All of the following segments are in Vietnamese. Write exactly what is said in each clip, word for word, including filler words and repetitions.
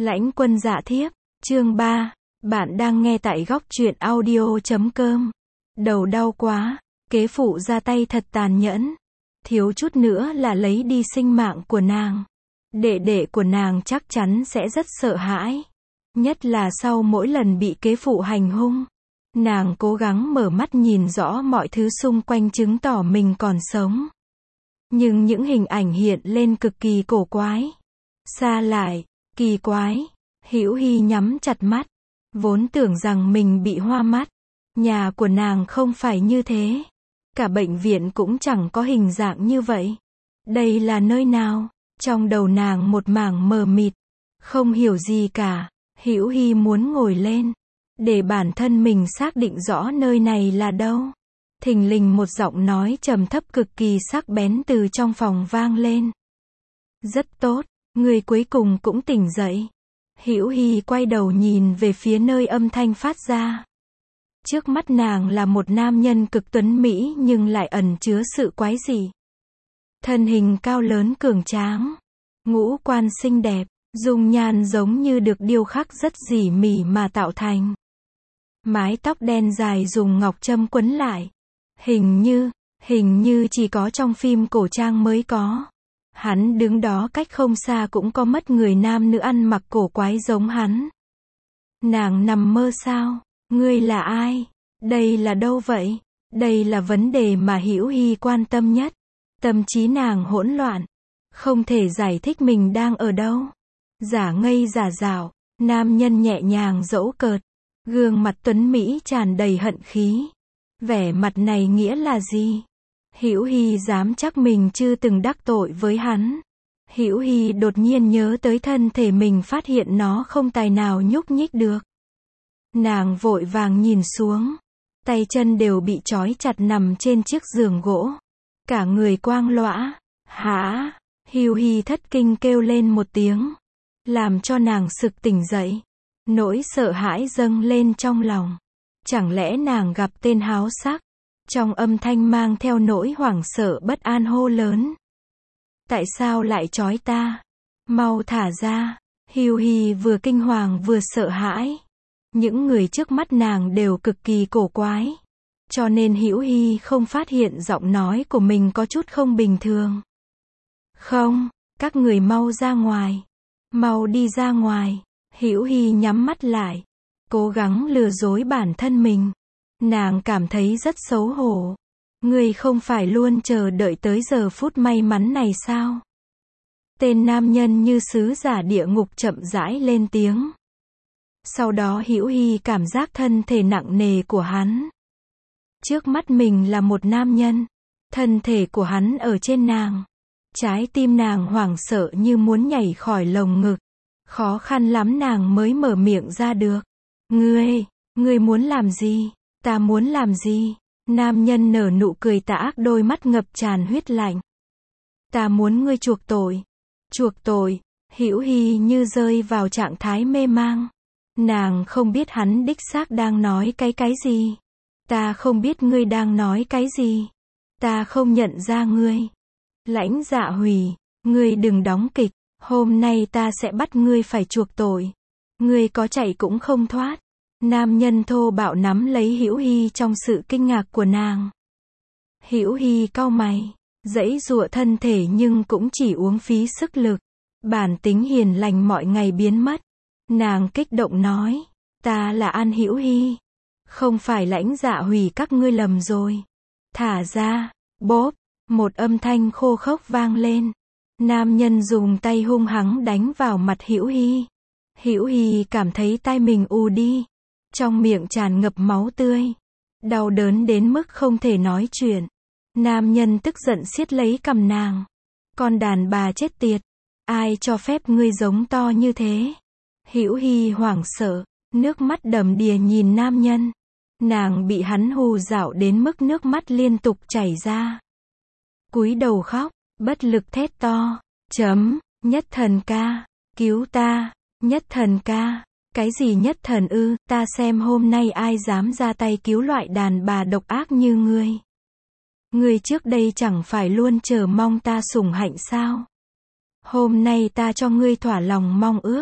Lãnh Quân Dạ Thiếp, chương ba. Bạn đang nghe tại góc truyện audio chấm com. Đầu đau quá, kế phụ ra tay thật tàn nhẫn. Thiếu chút nữa là lấy đi sinh mạng của nàng. Đệ đệ của nàng chắc chắn sẽ rất sợ hãi. Nhất là sau mỗi lần bị kế phụ hành hung. Nàng cố gắng mở mắt nhìn rõ mọi thứ xung quanh chứng tỏ mình còn sống. Nhưng những hình ảnh hiện lên cực kỳ cổ quái. Xa lại, kỳ quái. Hữu Hy nhắm chặt mắt. Vốn tưởng rằng mình bị hoa mắt. Nhà của nàng không phải như thế. Cả bệnh viện cũng chẳng có hình dạng như vậy. Đây là nơi nào? Trong đầu nàng một mảng mờ mịt. Không hiểu gì cả. Hữu Hy muốn ngồi lên. Để bản thân mình xác định rõ nơi này là đâu. Thình lình một giọng nói trầm thấp cực kỳ sắc bén từ trong phòng vang lên. Rất tốt, người cuối cùng cũng tỉnh dậy. Hữu Hy quay đầu nhìn về phía nơi âm thanh phát ra. Trước mắt nàng là một nam nhân cực tuấn mỹ nhưng lại ẩn chứa sự quái dị. Thân hình cao lớn cường tráng, ngũ quan xinh đẹp, dung nhan giống như được điêu khắc rất dỉ mỉ mà tạo thành. Mái tóc đen dài dùng ngọc châm quấn lại. Hình như, hình như chỉ có trong phim cổ trang mới có. Hắn đứng đó cách không xa cũng có mất người nam nữ ăn mặc cổ quái giống hắn. Nàng nằm mơ sao? Ngươi là ai? Đây là đâu vậy? Đây là vấn đề mà Hữu Hy quan tâm nhất. Tâm trí nàng hỗn loạn. Không thể giải thích mình đang ở đâu. Giả ngây giả dạo, nam nhân nhẹ nhàng giễu cợt. Gương mặt tuấn Mỹ tràn đầy hận khí. Vẻ mặt này nghĩa là gì? Hữu Hy dám chắc mình chưa từng đắc tội với hắn. Hữu Hy đột nhiên nhớ tới thân thể mình, phát hiện nó không tài nào nhúc nhích được. Nàng vội vàng nhìn xuống. Tay chân đều bị trói chặt nằm trên chiếc giường gỗ. Cả người quang lõa. Hả? Hữu Hy thất kinh kêu lên một tiếng. Làm cho nàng sực tỉnh dậy. Nỗi sợ hãi dâng lên trong lòng. Chẳng lẽ nàng gặp tên háo sắc? Trong âm thanh mang theo nỗi hoảng sợ bất an hô lớn. Tại sao lại trói ta? Mau thả ra. Hữu Hy vừa kinh hoàng vừa sợ hãi. Những người trước mắt nàng đều cực kỳ cổ quái. Cho nên Hữu Hy không phát hiện giọng nói của mình có chút không bình thường. Không, các người mau ra ngoài. Mau đi ra ngoài. Hữu Hy nhắm mắt lại. Cố gắng lừa dối bản thân mình. Nàng cảm thấy rất xấu hổ. Ngươi không phải luôn chờ đợi tới giờ phút may mắn này sao? Tên nam nhân như sứ giả địa ngục chậm rãi lên tiếng. Sau đó Hữu Hy cảm giác thân thể nặng nề của hắn. Trước mắt mình là một nam nhân. Thân thể của hắn ở trên nàng. Trái tim nàng hoảng sợ như muốn nhảy khỏi lồng ngực. Khó khăn lắm nàng mới mở miệng ra được. Ngươi, ngươi muốn làm gì? Ta muốn làm gì? Nam nhân nở nụ cười tà ác, đôi mắt ngập tràn huyết lạnh. Ta muốn ngươi chuộc tội. Chuộc tội? Hữu Hy như rơi vào trạng thái mê mang. Nàng không biết hắn đích xác đang nói cái cái gì. Ta không biết ngươi đang nói cái gì. Ta không nhận ra ngươi. Lãnh Dạ Hủy, ngươi đừng đóng kịch. Hôm nay ta sẽ bắt ngươi phải chuộc tội. Ngươi có chạy cũng không thoát. Nam nhân thô bạo nắm lấy Hữu Hy trong sự kinh ngạc của nàng. Hữu Hy cau mày, giãy giụa thân thể nhưng cũng chỉ uống phí sức lực. Bản tính hiền lành mọi ngày biến mất. Nàng kích động nói, ta là An Hữu Hy. Không phải Lãnh Dạ Hủy, các ngươi lầm rồi. Thả ra. Bốp, một âm thanh khô khốc vang lên. Nam nhân dùng tay hung hăng đánh vào mặt Hữu Hy. Hữu Hy cảm thấy tai mình ù đi. Trong miệng tràn ngập máu tươi. Đau đớn đến mức không thể nói chuyện. Nam nhân tức giận siết lấy cằm nàng. Con đàn bà chết tiệt. Ai cho phép ngươi giống to như thế? Hữu Hy hoảng sợ. Nước mắt đầm đìa nhìn nam nhân. Nàng bị hắn hù dọa đến mức nước mắt liên tục chảy ra. Cúi đầu khóc. Bất lực thét to. Chấm. Nhất thần ca. Cứu ta. Nhất thần ca. Cái gì nhất thần ư? Ta xem hôm nay ai dám ra tay cứu loại đàn bà độc ác như ngươi. Ngươi trước đây chẳng phải luôn chờ mong ta sủng hạnh sao? Hôm nay ta cho ngươi thỏa lòng mong ước.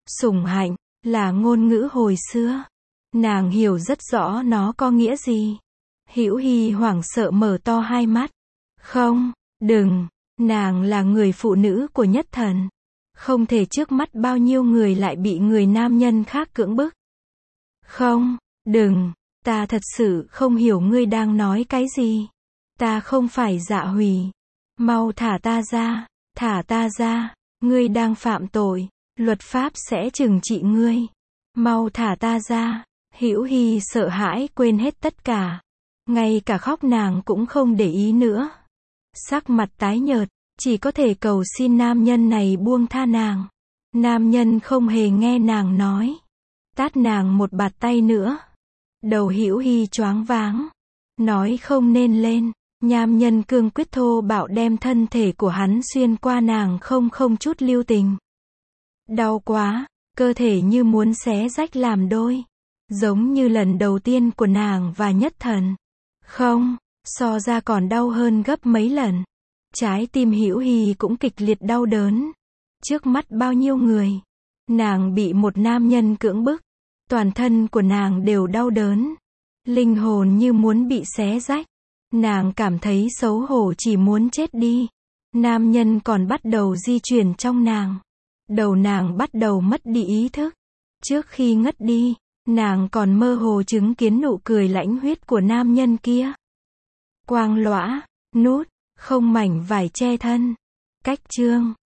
Sủng hạnh, là ngôn ngữ hồi xưa. Nàng hiểu rất rõ nó có nghĩa gì. Hữu Hi hoảng sợ mở to hai mắt. Không, đừng, nàng là người phụ nữ của Nhất Thần. Không thể trước mắt bao nhiêu người lại bị người nam nhân khác cưỡng bức. Không, đừng, ta thật sự không hiểu ngươi đang nói cái gì. Ta không phải Dạ Hủy. Mau thả ta ra, thả ta ra, ngươi đang phạm tội, luật pháp sẽ trừng trị ngươi. Mau thả ta ra. Hữu Hi sợ hãi quên hết tất cả. Ngay cả khóc nàng cũng không để ý nữa. Sắc mặt tái nhợt, chỉ có thể cầu xin nam nhân này buông tha nàng. Nam nhân không hề nghe nàng nói. Tát nàng một bạt tay nữa. Đầu Hữu Hi choáng váng. Nói không nên lên. Nam nhân cương quyết thô bạo đem thân thể của hắn xuyên qua nàng không không chút lưu tình. Đau quá, cơ thể như muốn xé rách làm đôi. Giống như lần đầu tiên của nàng và Nhất Thần. Không, so ra còn đau hơn gấp mấy lần. Trái tim Hữu Hi cũng kịch liệt đau đớn. Trước mắt bao nhiêu người, nàng bị một nam nhân cưỡng bức. Toàn thân của nàng đều đau đớn. Linh hồn như muốn bị xé rách. Nàng cảm thấy xấu hổ chỉ muốn chết đi. Nam nhân còn bắt đầu di chuyển trong nàng. Đầu nàng bắt đầu mất đi ý thức. Trước khi ngất đi, nàng còn mơ hồ chứng kiến nụ cười lãnh huyết của nam nhân kia. Quang lõa, nút, không mảnh vải che thân. Cách chương